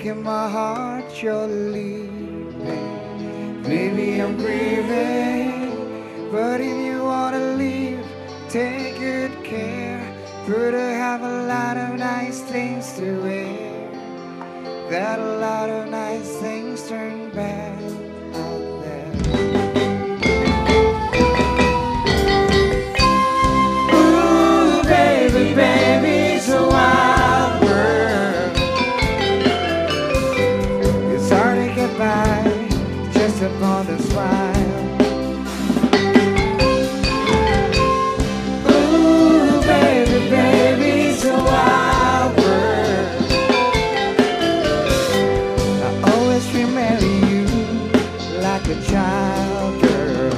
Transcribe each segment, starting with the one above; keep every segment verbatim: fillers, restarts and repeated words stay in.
breaking my heart you're leaving. Maybe I'm grieving, but if you wanna leave, take good care. Better have a lot of nice things to wear. That a lot of nice things turn bad out there. Ooh, baby, baby, it's a wild world. It's hard to get by just upon a smile. Ooh, baby, baby, it's a wild world. I always remember you like a child girl.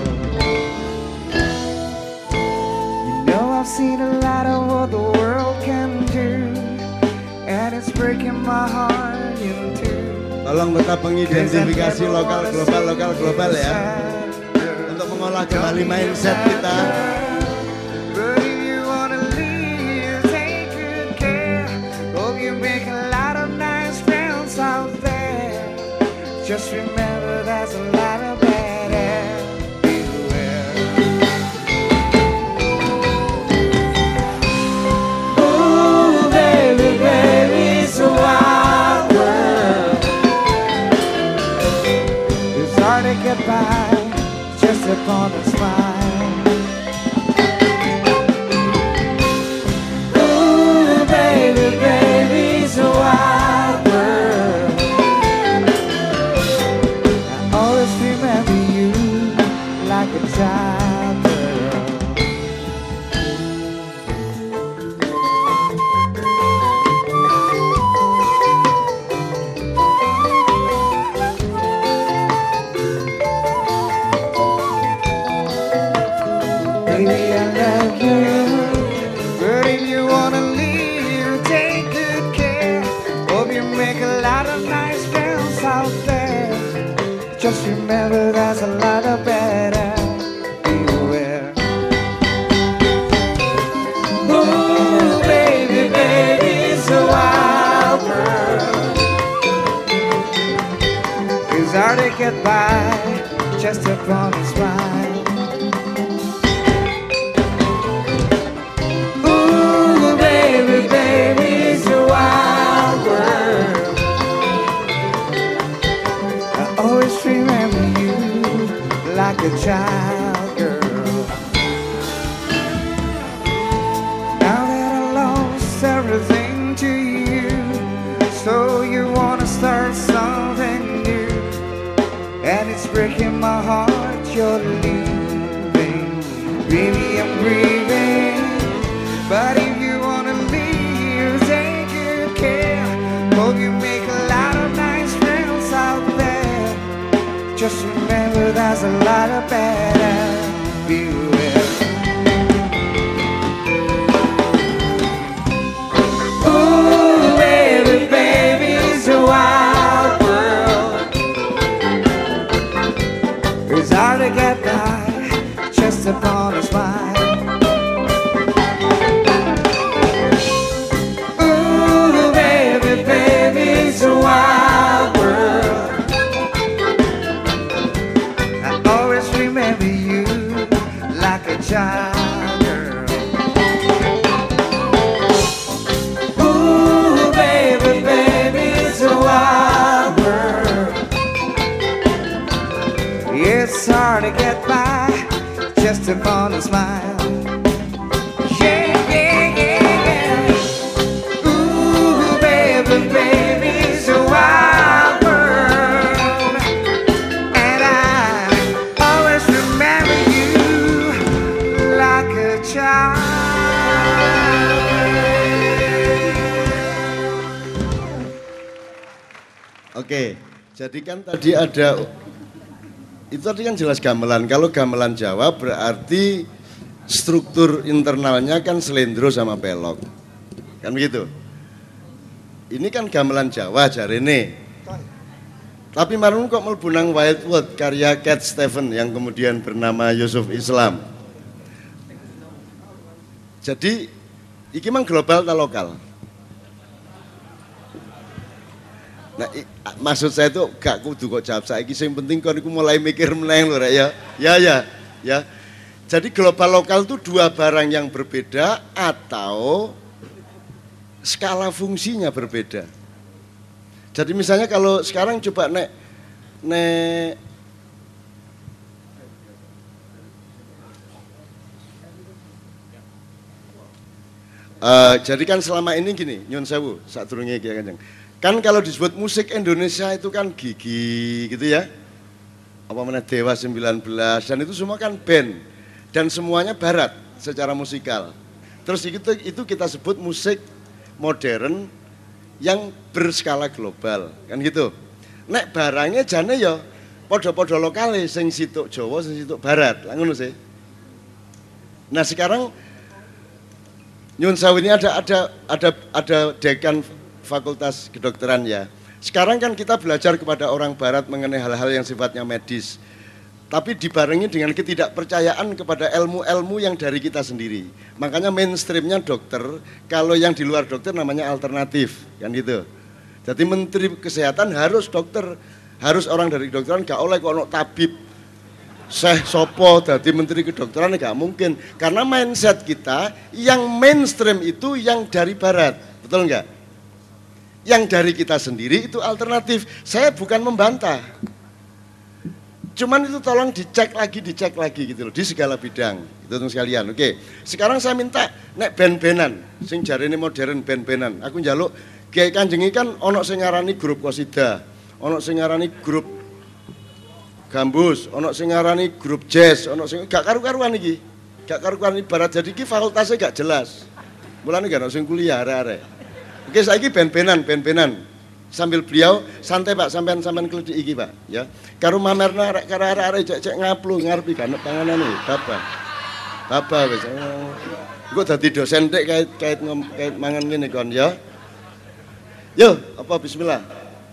You know I've seen a lot of what the world can do, and it's breaking my heart in two. Tolong tetap mengidentifikasi lokal, global, lokal, global ya, untuk mengolah kembali mindset kita. But if you wanna leave, take good care. Hope you make a lot of nice friends out there. Just remember there's a lot of bad air. Beware. Ooh, baby, baby, it's a wild world. It's hard to get by just upon a smile. Ooh, baby, baby, it's a wild world. I always remember you like a child girl. Baby, I love you, but if you wanna leave, take good care. Hope you make a lot of nice friends out there. Just remember there's a lot of bad air. Beware. Ooh, baby, baby, it's a wild world. It's hard to get by just upon a smile. Ooh, baby, baby, it's a wild world. I always remember you like a child girl. Now that I lost everything to you, so you wanna start something new, and it's breaking my heart you're leaving. Baby, I'm grieving, but if you wanna leave, take good care. Hope you make a lot of nice friends out there. Just remember there's a lot of bad air. Beware. Ooh, baby, baby, it's a wild world. It's hard to get by just upon a smile. Ooh, baby, baby, it's a wild world. I always remember you like a child girl. Ooh, baby, baby, it's a wild world. It's hard to get by just upon a smile. Yeah, yeah, yeah, yeah. Ooh, baby, baby, it's a wild world. And I always remember you like a child. Oke, jadi kan tadi ada, itu tadi kan jelas gamelan. Kalau gamelan Jawa berarti struktur internalnya kan selendro sama pelok, kan begitu. Ini kan gamelan Jawa jarene. Tapi marun kok mlebu nang Wildwood karya Cat Stevens yang kemudian bernama Yusuf Islam. Jadi iki mang global ta lokal? Nah, i, maksud saya itu gak kudu kok jawab saiki, sing penting kon iku mulai mikir meneng lho rek ya. Ya ya, ya. Jadi global lokal itu dua barang yang berbeda atau skala fungsinya berbeda. Jadi misalnya kalau sekarang coba nek nek uh, jadi kan selama ini gini, nyun sewu, sadurunge Ki Kanjeng. Kan kalau disebut musik Indonesia itu kan Gigi gitu ya. Apa namanya Dewa sembilan belas dan itu semua kan band dan semuanya barat secara musikal. Terus itu itu kita sebut musik modern yang berskala global kan gitu. Nek barangnya jane ya podo-podo lokale sing situk Jawa sing situk barat. Lah ngono sih. Nah, sekarang nyun sewu ini ada ada ada ada dekan Fakultas Kedokteran ya. Sekarang kan kita belajar kepada orang barat mengenai hal-hal yang sifatnya medis. Tapi dibarengi dengan ketidakpercayaan kepada ilmu-ilmu yang dari kita sendiri. Makanya mainstreamnya dokter, kalau yang di luar dokter namanya alternatif, kan gitu. Jadi Menteri Kesehatan harus dokter, harus orang dari kedokteran, gak oleh kok tabib, Syekh Sopo, jadi Menteri Kedokteran gak mungkin. Karena mindset kita yang mainstream itu yang dari barat, betul enggak? Yang dari kita sendiri itu alternatif. Saya bukan membantah. Cuman itu tolong dicek lagi, dicek lagi gitu loh, di segala bidang. Itu teman sekalian. Oke. Sekarang saya minta nek band-bandan, sing jarene modern band-bandan. Aku njaluk Kiai Kanjeng kan ono sing ngarani grup qasida, ono sing ngarani grup gambus, ono sing ngarani grup jazz, ono sing gak karu-karuan iki. Gak karu-karuan ibarat jadi iki fakultasnya gak jelas. Mulane gak ono sing kuliah arek-arek. Oke, saiki ben-benan, ben-benan. Sambil beliau santai Pak, sampean-sampean kledik iki Pak, ya. Karo mamerna arek karo arek-arek cek-cek ngaplu ngarepi ganep panganane, Bapak. Bapak wis. Engko dadi dosen tek kait kait kait mangan ngene kon ya. Yo, apa bismillah.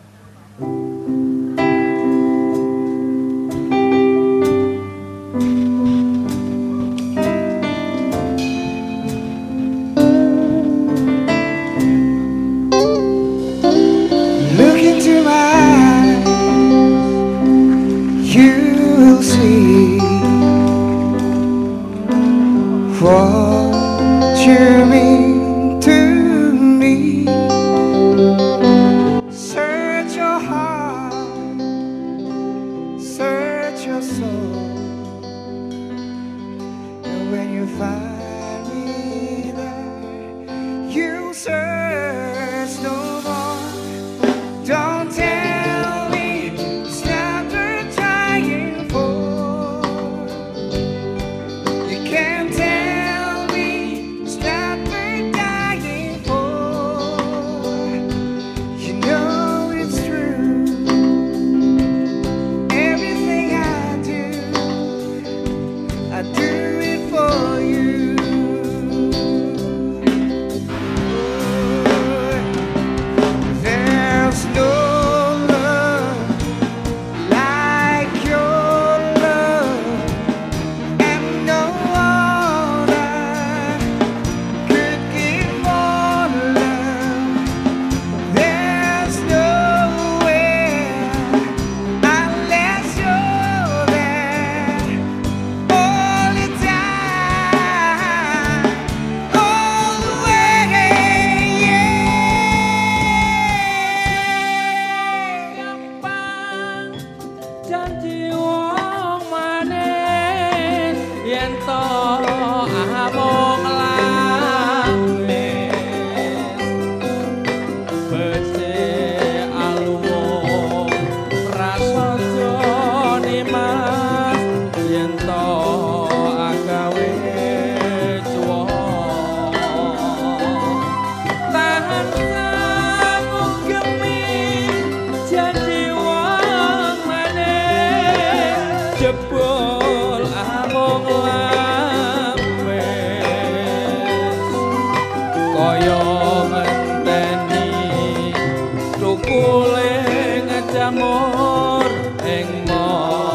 What you mean to me. Search your heart, search your soul, and when you find me there, you search no more. Don't tell me stop the trying for. You can't tell. Kule ngejamur ing